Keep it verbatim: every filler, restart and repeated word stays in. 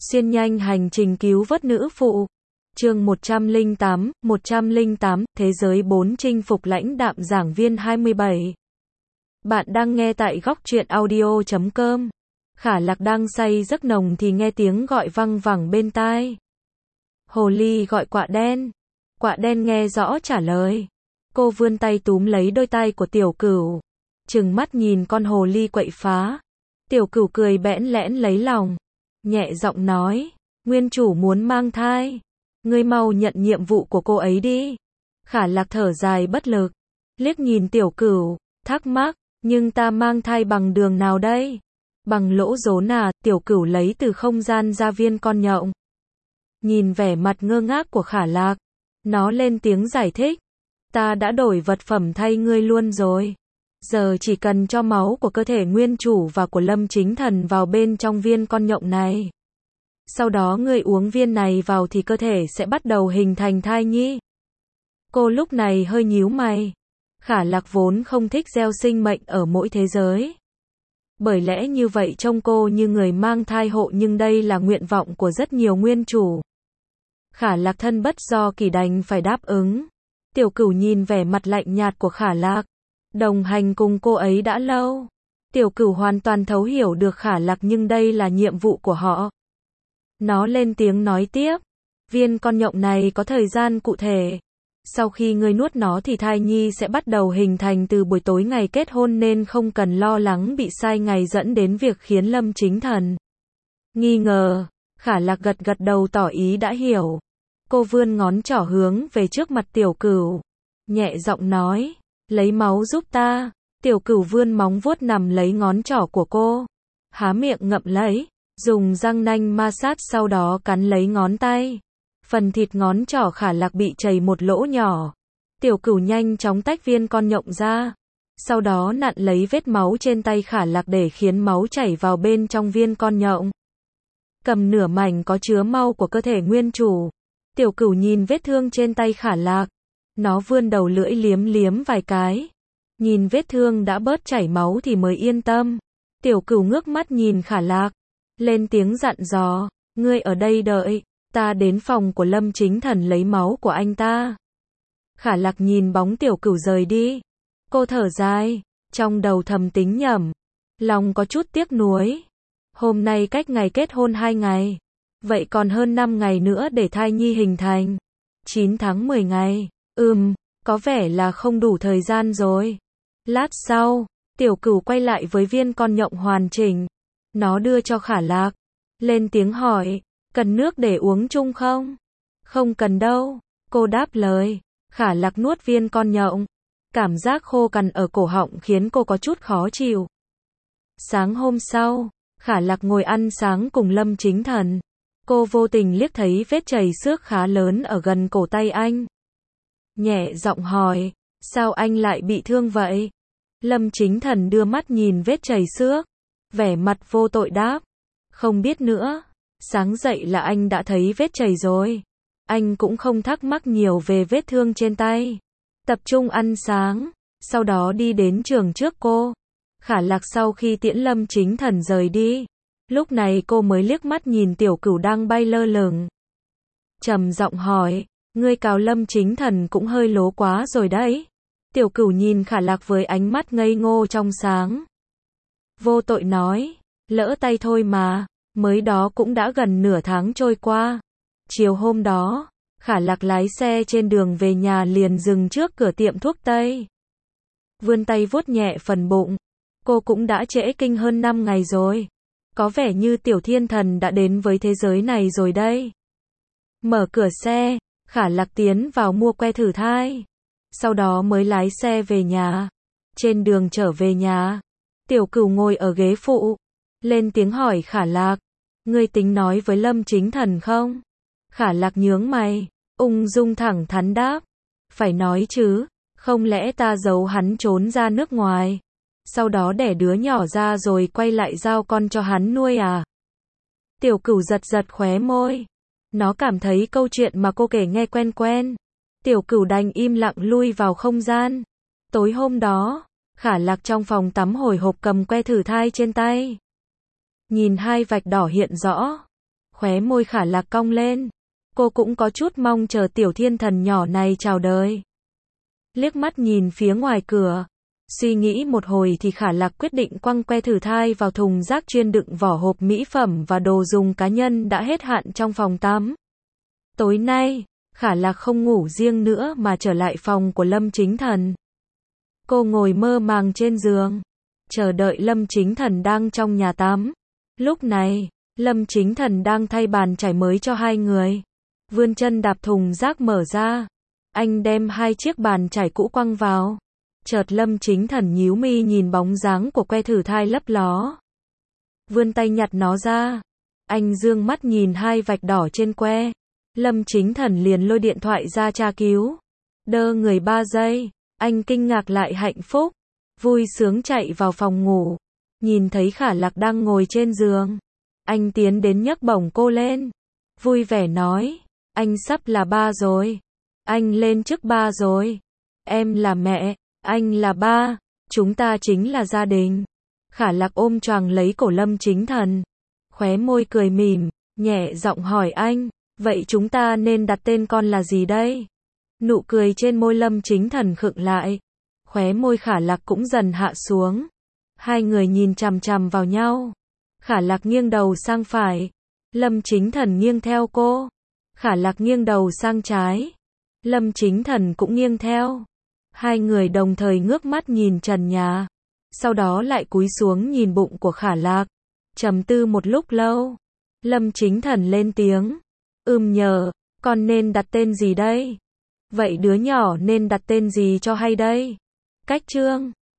Xuyên nhanh hành trình cứu vớt nữ phụ. Chương một trăm lẻ tám, một trăm lẻ tám, Thế giới bốn chinh phục lãnh đạm giảng viên hai mươi bảy. Bạn đang nghe tại góc truyện audio chấm com. Khả Lạc đang say giấc nồng thì nghe tiếng gọi văng vẳng bên tai. Hồ ly gọi quạ đen. Quạ đen nghe rõ trả lời. Cô vươn tay túm lấy đôi tay của tiểu cửu. Trừng mắt nhìn con hồ ly quậy phá. Tiểu cửu cười bẽn lẽn lấy lòng. Nhẹ giọng nói, nguyên chủ muốn mang thai. Ngươi mau nhận nhiệm vụ của cô ấy đi. Khả Lạc thở dài bất lực. Liếc nhìn tiểu cửu, thắc mắc, nhưng ta mang thai bằng đường nào đây? Bằng lỗ rốn à? Tiểu cửu lấy từ không gian ra viên con nhộng. Nhìn vẻ mặt ngơ ngác của Khả Lạc, nó lên tiếng giải thích. Ta đã đổi vật phẩm thay ngươi luôn rồi. Giờ chỉ cần cho máu của cơ thể nguyên chủ và của Lâm Chính Thần vào bên trong viên con nhộng này. Sau đó ngươi uống viên này vào thì cơ thể sẽ bắt đầu hình thành thai nhi. Cô lúc này hơi nhíu mày. Khả Lạc vốn không thích gieo sinh mệnh ở mỗi thế giới. Bởi lẽ như vậy trông cô như người mang thai hộ, nhưng đây là nguyện vọng của rất nhiều nguyên chủ. Khả Lạc thân bất do kỳ đành phải đáp ứng. Tiểu cửu nhìn vẻ mặt lạnh nhạt của Khả Lạc. Đồng hành cùng cô ấy đã lâu. Tiểu cửu hoàn toàn thấu hiểu được Khả Lạc, nhưng đây là nhiệm vụ của họ. Nó lên tiếng nói tiếp. Viên con nhộng này có thời gian cụ thể. Sau khi ngươi nuốt nó thì thai nhi sẽ bắt đầu hình thành từ buổi tối ngày kết hôn, nên không cần lo lắng bị sai ngày dẫn đến việc khiến Lâm Chính Thần nghi ngờ. Khả Lạc gật gật đầu tỏ ý đã hiểu. Cô vươn ngón trỏ hướng về trước mặt tiểu cửu. Nhẹ giọng nói, lấy máu giúp ta. Tiểu cửu vươn móng vuốt nằm lấy ngón trỏ của cô. Há miệng ngậm lấy. Dùng răng nanh ma sát, sau đó cắn lấy ngón tay. Phần thịt ngón trỏ Khả Lạc bị chảy một lỗ nhỏ. Tiểu cửu nhanh chóng tách viên con nhộng ra. Sau đó nặn lấy vết máu trên tay Khả Lạc để khiến máu chảy vào bên trong viên con nhộng. Cầm nửa mảnh có chứa máu của cơ thể nguyên chủ. Tiểu cửu nhìn vết thương trên tay Khả Lạc. Nó vươn đầu lưỡi liếm liếm vài cái. Nhìn vết thương đã bớt chảy máu thì mới yên tâm. Tiểu cửu ngước mắt nhìn Khả Lạc. Lên tiếng dặn dò, ngươi ở đây đợi, ta đến phòng của Lâm Chính Thần lấy máu của anh ta. Khả Lạc nhìn bóng tiểu cửu rời đi. Cô thở dài, trong đầu thầm tính nhẩm. Lòng có chút tiếc nuối. Hôm nay cách ngày kết hôn hai ngày. Vậy còn hơn năm ngày nữa để thai nhi hình thành. chín tháng mười ngày. Ừm, có vẻ là không đủ thời gian rồi. Lát sau, tiểu cửu quay lại với viên con nhộng hoàn chỉnh. Nó đưa cho Khả Lạc. Lên tiếng hỏi, cần nước để uống chung không? Không cần đâu. Cô đáp lời. Khả Lạc nuốt viên con nhộng. Cảm giác khô cằn ở cổ họng khiến cô có chút khó chịu. Sáng hôm sau, Khả Lạc ngồi ăn sáng cùng Lâm Chính Thần. Cô vô tình liếc thấy vết chảy xước khá lớn ở gần cổ tay anh. Nhẹ giọng hỏi, sao anh lại bị thương vậy? Lâm Chính Thần đưa mắt nhìn vết chảy xước. Vẻ mặt vô tội đáp. Không biết nữa. Sáng dậy là anh đã thấy vết chảy rồi. Anh cũng không thắc mắc nhiều về vết thương trên tay. Tập trung ăn sáng. Sau đó đi đến trường trước cô. Khả Lạc sau khi tiễn Lâm Chính Thần rời đi. Lúc này cô mới liếc mắt nhìn tiểu cửu đang bay lơ lửng. Trầm giọng hỏi. Ngươi cào Lâm Chính Thần cũng hơi lố quá rồi đấy. Tiểu cửu nhìn Khả Lạc với ánh mắt ngây ngô trong sáng. Vô tội nói, lỡ tay thôi mà, mới đó cũng đã gần nửa tháng trôi qua. Chiều hôm đó, Khả Lạc lái xe trên đường về nhà liền dừng trước cửa tiệm thuốc tây. Vươn tay vuốt nhẹ phần bụng. Cô cũng đã trễ kinh hơn năm ngày rồi. Có vẻ như tiểu thiên thần đã đến với thế giới này rồi đây. Mở cửa xe, Khả Lạc tiến vào mua que thử thai. Sau đó mới lái xe về nhà. Trên đường trở về nhà, tiểu cửu ngồi ở ghế phụ. Lên tiếng hỏi Khả Lạc. Ngươi tính nói với Lâm Chính Thần không? Khả Lạc nhướng mày. Ung dung thẳng thắn đáp. Phải nói chứ. Không lẽ ta giấu hắn trốn ra nước ngoài. Sau đó đẻ đứa nhỏ ra rồi quay lại giao con cho hắn nuôi à? Tiểu cửu giật giật khóe môi. Nó cảm thấy câu chuyện mà cô kể nghe quen quen. Tiểu cửu đành im lặng lui vào không gian. Tối hôm đó, Khả Lạc trong phòng tắm hồi hộp cầm que thử thai trên tay. Nhìn hai vạch đỏ hiện rõ. Khóe môi Khả Lạc cong lên. Cô cũng có chút mong chờ tiểu thiên thần nhỏ này chào đời. Liếc mắt nhìn phía ngoài cửa. Suy nghĩ một hồi thì Khả Lạc quyết định quăng que thử thai vào thùng rác chuyên đựng vỏ hộp mỹ phẩm và đồ dùng cá nhân đã hết hạn trong phòng tắm. Tối nay, Khả Lạc không ngủ riêng nữa mà trở lại phòng của Lâm Chính Thần. Cô ngồi mơ màng trên giường, chờ đợi Lâm Chính Thần đang trong nhà tắm. Lúc này, Lâm Chính Thần đang thay bàn chải mới cho hai người. Vươn chân đạp thùng rác mở ra. Anh đem hai chiếc bàn chải cũ quăng vào. Chợt Lâm Chính Thần nhíu mi nhìn bóng dáng của que thử thai lấp ló. Vươn tay nhặt nó ra. Anh dương mắt nhìn hai vạch đỏ trên que. Lâm Chính Thần liền lôi điện thoại ra tra cứu. Đơ người ba giây. Anh kinh ngạc lại hạnh phúc. Vui sướng chạy vào phòng ngủ. Nhìn thấy Khả Lạc đang ngồi trên giường. Anh tiến đến nhấc bổng cô lên. Vui vẻ nói. Anh sắp là ba rồi. Anh lên chức ba rồi. Em là mẹ. Anh là ba. Chúng ta chính là gia đình. Khả Lạc ôm choàng lấy cổ Lâm Chính Thần. Khóe môi cười mỉm. Nhẹ giọng hỏi anh. Vậy chúng ta nên đặt tên con là gì đây? Nụ cười trên môi Lâm Chính Thần khựng lại. Khóe môi Khả Lạc cũng dần hạ xuống. Hai người nhìn chằm chằm vào nhau. Khả Lạc nghiêng đầu sang phải. Lâm Chính Thần nghiêng theo cô. Khả Lạc nghiêng đầu sang trái. Lâm Chính Thần cũng nghiêng theo. Hai người đồng thời ngước mắt nhìn trần nhà. Sau đó lại cúi xuống nhìn bụng của Khả Lạc. Trầm tư một lúc lâu. Lâm Chính Thần lên tiếng. Ừm nhờ, con nên đặt tên gì đây? Vậy đứa nhỏ nên đặt tên gì cho hay đây? Cách chương